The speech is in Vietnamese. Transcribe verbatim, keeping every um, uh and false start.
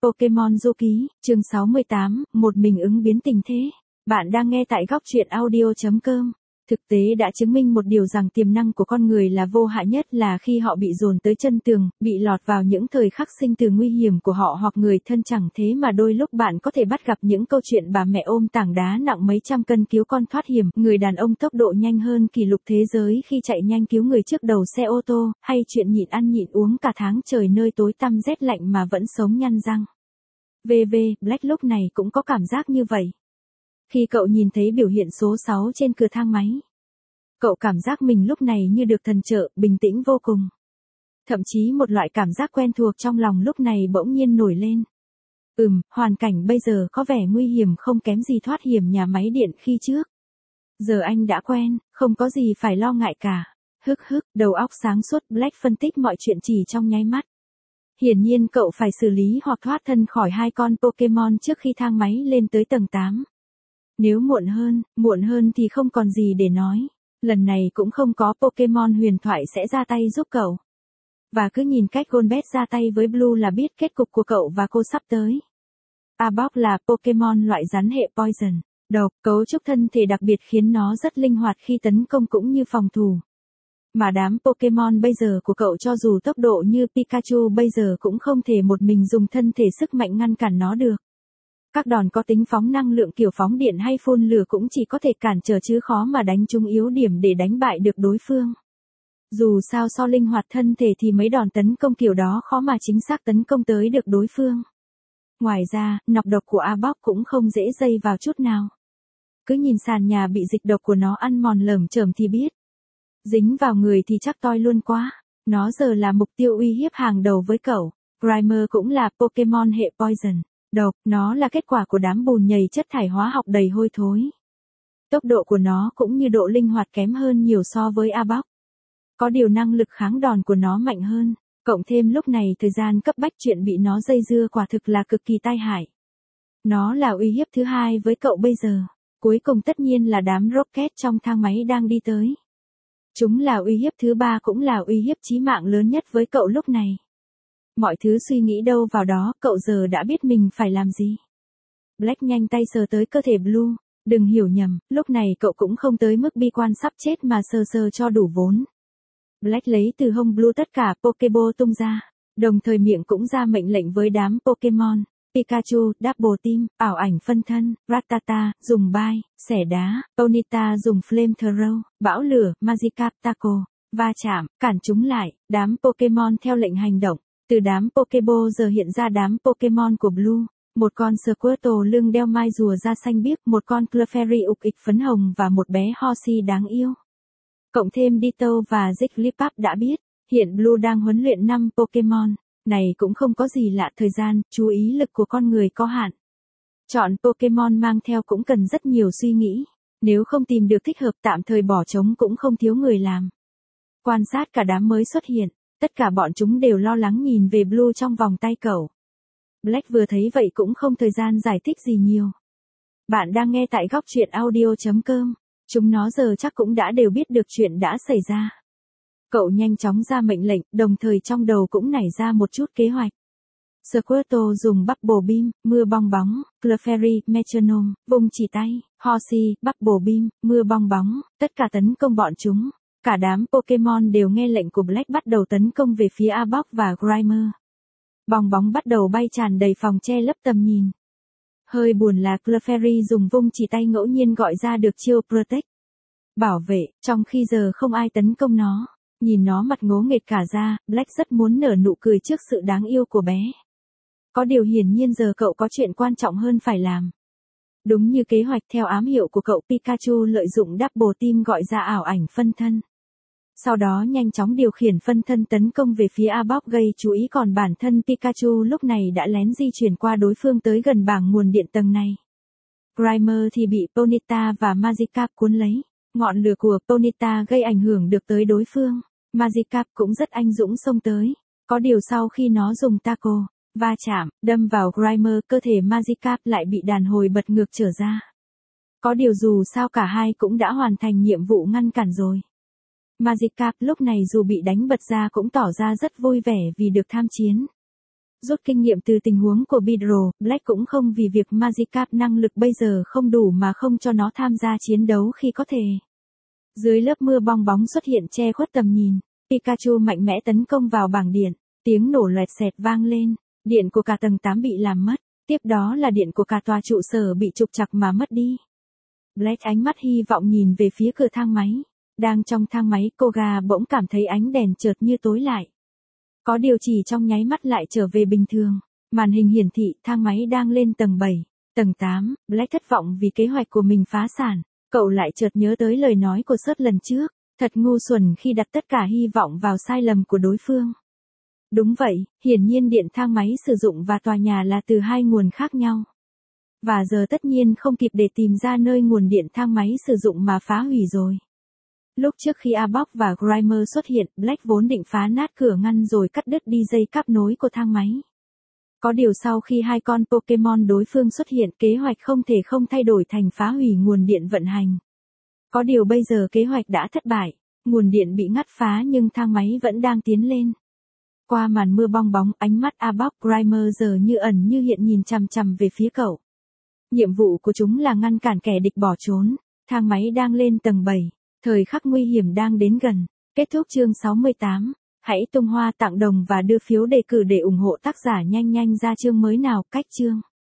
Pokemon Du Ký, chương sáu mươi tám, một mình ứng biến tình thế. Bạn đang nghe tại góc truyện audio.com. Thực tế đã chứng minh một điều rằng tiềm năng của con người là vô hại nhất là khi họ bị dồn tới chân tường, bị lọt vào những thời khắc sinh từ nguy hiểm của họ hoặc người thân. Chẳng thế mà đôi lúc bạn có thể bắt gặp những câu chuyện bà mẹ ôm tảng đá nặng mấy trăm cân cứu con thoát hiểm, người đàn ông tốc độ nhanh hơn kỷ lục thế giới khi chạy nhanh cứu người trước đầu xe ô tô, hay chuyện nhịn ăn nhịn uống cả tháng trời nơi tối tăm rét lạnh mà vẫn sống nhăn răng. vê vê, Black lúc này cũng có cảm giác như vậy. Khi cậu nhìn thấy biểu hiện số sáu trên cửa thang máy, cậu cảm giác mình lúc này như được thần trợ, bình tĩnh vô cùng. Thậm chí một loại cảm giác quen thuộc trong lòng lúc này bỗng nhiên nổi lên. Ừm, hoàn cảnh bây giờ có vẻ nguy hiểm không kém gì thoát hiểm nhà máy điện khi trước. Giờ anh đã quen, không có gì phải lo ngại cả. Hức hức, đầu óc sáng suốt, Black phân tích mọi chuyện chỉ trong nháy mắt. Hiển nhiên cậu phải xử lý hoặc thoát thân khỏi hai con Pokemon trước khi thang máy lên tới tầng tám. Nếu muộn hơn, muộn hơn thì không còn gì để nói. Lần này cũng không có Pokemon huyền thoại sẽ ra tay giúp cậu. Và cứ nhìn cách Golbat ra tay với Blue là biết kết cục của cậu và cô sắp tới. Arbok là Pokemon loại rắn hệ Poison, độc, cấu trúc thân thể đặc biệt khiến nó rất linh hoạt khi tấn công cũng như phòng thủ. Mà đám Pokemon bây giờ của cậu cho dù tốc độ như Pikachu bây giờ cũng không thể một mình dùng thân thể sức mạnh ngăn cản nó được. Các đòn có tính phóng năng lượng kiểu phóng điện hay phun lửa cũng chỉ có thể cản trở chứ khó mà đánh trúng yếu điểm để đánh bại được đối phương. Dù sao so linh hoạt thân thể thì mấy đòn tấn công kiểu đó khó mà chính xác tấn công tới được đối phương. Ngoài ra, nọc độc của Arbok cũng không dễ dây vào chút nào. Cứ nhìn sàn nhà bị dịch độc của nó ăn mòn lởm chởm thì biết. Dính vào người thì chắc toi luôn quá. Nó giờ là mục tiêu uy hiếp hàng đầu với cậu. Grimer cũng là Pokemon hệ Poison, độc, nó là kết quả của đám bùn nhầy chất thải hóa học đầy hôi thối. Tốc độ của nó cũng như độ linh hoạt kém hơn nhiều so với Arbok. Có điều năng lực kháng đòn của nó mạnh hơn, cộng thêm lúc này thời gian cấp bách chuyện bị nó dây dưa quả thực là cực kỳ tai hại. Nó là uy hiếp thứ hai với cậu bây giờ. Cuối cùng tất nhiên là đám Rocket trong thang máy đang đi tới. Chúng là uy hiếp thứ ba cũng là uy hiếp chí mạng lớn nhất với cậu lúc này. Mọi thứ suy nghĩ đâu vào đó, cậu giờ đã biết mình phải làm gì. Black nhanh tay sờ tới cơ thể Blue, đừng hiểu nhầm, lúc này cậu cũng không tới mức bi quan sắp chết mà sờ sờ cho đủ vốn. Black lấy từ hông Blue tất cả Pokeball tung ra, đồng thời miệng cũng ra mệnh lệnh với đám Pokemon. Pikachu, Double Team, ảo ảnh phân thân, Rattata, dùng bay, xẻ đá, Ponyta dùng Flamethrower, bão lửa, Magikarp, Taco, va chạm, cản chúng lại, đám Pokemon theo lệnh hành động. Từ đám Pokeball giờ hiện ra đám Pokemon của Blue, một con Squirtle lưng đeo mai rùa da xanh biếc, một con Clefairy ục ịch phấn hồng và một bé Horsey đáng yêu. Cộng thêm Ditto và Jigglypuff đã biết, hiện Blue đang huấn luyện năm Pokemon. Này cũng không có gì lạ, thời gian, chú ý lực của con người có hạn. Chọn Pokemon mang theo cũng cần rất nhiều suy nghĩ. Nếu không tìm được thích hợp tạm thời bỏ trống cũng không thiếu người làm. Quan sát cả đám mới xuất hiện, tất cả bọn chúng đều lo lắng nhìn về Blue trong vòng tay cậu. Black vừa thấy vậy cũng không thời gian giải thích gì nhiều. Bạn đang nghe tại góc truyện audio.com. Chúng nó giờ chắc cũng đã đều biết được chuyện đã xảy ra. Cậu nhanh chóng ra mệnh lệnh, đồng thời trong đầu cũng nảy ra một chút kế hoạch. Squirtle dùng Bubble Beam, mưa bong bóng, Clefairy, Metronome, vùng chỉ tay, Horsey, Bubble Beam, mưa bong bóng, tất cả tấn công bọn chúng. Cả đám Pokemon đều nghe lệnh của Black bắt đầu tấn công về phía Arbok và Grimer. Bong bóng bắt đầu bay tràn đầy phòng che lấp tầm nhìn. Hơi buồn là Clefairy dùng vung chỉ tay ngẫu nhiên gọi ra được chiêu Protect, bảo vệ, trong khi giờ không ai tấn công nó. Nhìn nó mặt ngố nghệt cả ra, Black rất muốn nở nụ cười trước sự đáng yêu của bé. Có điều hiển nhiên giờ cậu có chuyện quan trọng hơn phải làm. Đúng như kế hoạch theo ám hiệu của cậu, Pikachu lợi dụng Double Team gọi ra ảo ảnh phân thân. Sau đó nhanh chóng điều khiển phân thân tấn công về phía Arbok gây chú ý, còn bản thân Pikachu lúc này đã lén di chuyển qua đối phương tới gần bảng nguồn điện tầng này. Grimer thì bị Ponyta và Magikarp cuốn lấy. Ngọn lửa của Ponyta gây ảnh hưởng được tới đối phương. Magikarp cũng rất anh dũng xông tới. Có điều sau khi nó dùng Taco, va chạm, đâm vào Grimer, cơ thể Magikarp lại bị đàn hồi bật ngược trở ra. Có điều dù sao cả hai cũng đã hoàn thành nhiệm vụ ngăn cản rồi. Magikarp lúc này dù bị đánh bật ra cũng tỏ ra rất vui vẻ vì được tham chiến. Rút kinh nghiệm từ tình huống của Pedro, Black cũng không vì việc Magikarp năng lực bây giờ không đủ mà không cho nó tham gia chiến đấu khi có thể. Dưới lớp mưa bong bóng xuất hiện che khuất tầm nhìn, Pikachu mạnh mẽ tấn công vào bảng điện, tiếng nổ loẹt xẹt vang lên, điện của cả tầng tám bị làm mất, tiếp đó là điện của cả tòa trụ sở bị trục trặc mà mất đi. Black ánh mắt hy vọng nhìn về phía cửa thang máy, đang trong thang máy Koga bỗng cảm thấy ánh đèn chợt như tối lại. Có điều chỉ trong nháy mắt lại trở về bình thường, màn hình hiển thị thang máy đang lên tầng bảy, tầng tám, Black thất vọng vì kế hoạch của mình phá sản, cậu lại chợt nhớ tới lời nói của Sớt lần trước, thật ngu xuẩn khi đặt tất cả hy vọng vào sai lầm của đối phương. Đúng vậy, hiển nhiên điện thang máy sử dụng và tòa nhà là từ hai nguồn khác nhau. Và giờ tất nhiên không kịp để tìm ra nơi nguồn điện thang máy sử dụng mà phá hủy rồi. Lúc trước khi Arbok và Grimer xuất hiện, Black vốn định phá nát cửa ngăn rồi cắt đứt đi dây cáp nối của thang máy. Có điều sau khi hai con Pokemon đối phương xuất hiện, kế hoạch không thể không thay đổi thành phá hủy nguồn điện vận hành. Có điều bây giờ kế hoạch đã thất bại, nguồn điện bị ngắt phá nhưng thang máy vẫn đang tiến lên. Qua màn mưa bong bóng, ánh mắt Arbok Grimer giờ như ẩn như hiện nhìn chằm chằm về phía cậu. Nhiệm vụ của chúng là ngăn cản kẻ địch bỏ trốn, thang máy đang lên tầng bảy, thời khắc nguy hiểm đang đến gần. Kết thúc chương sáu mươi tám, hãy tung hoa tặng đồng và đưa phiếu đề cử để ủng hộ tác giả nhanh nhanh ra chương mới nào, cách chương.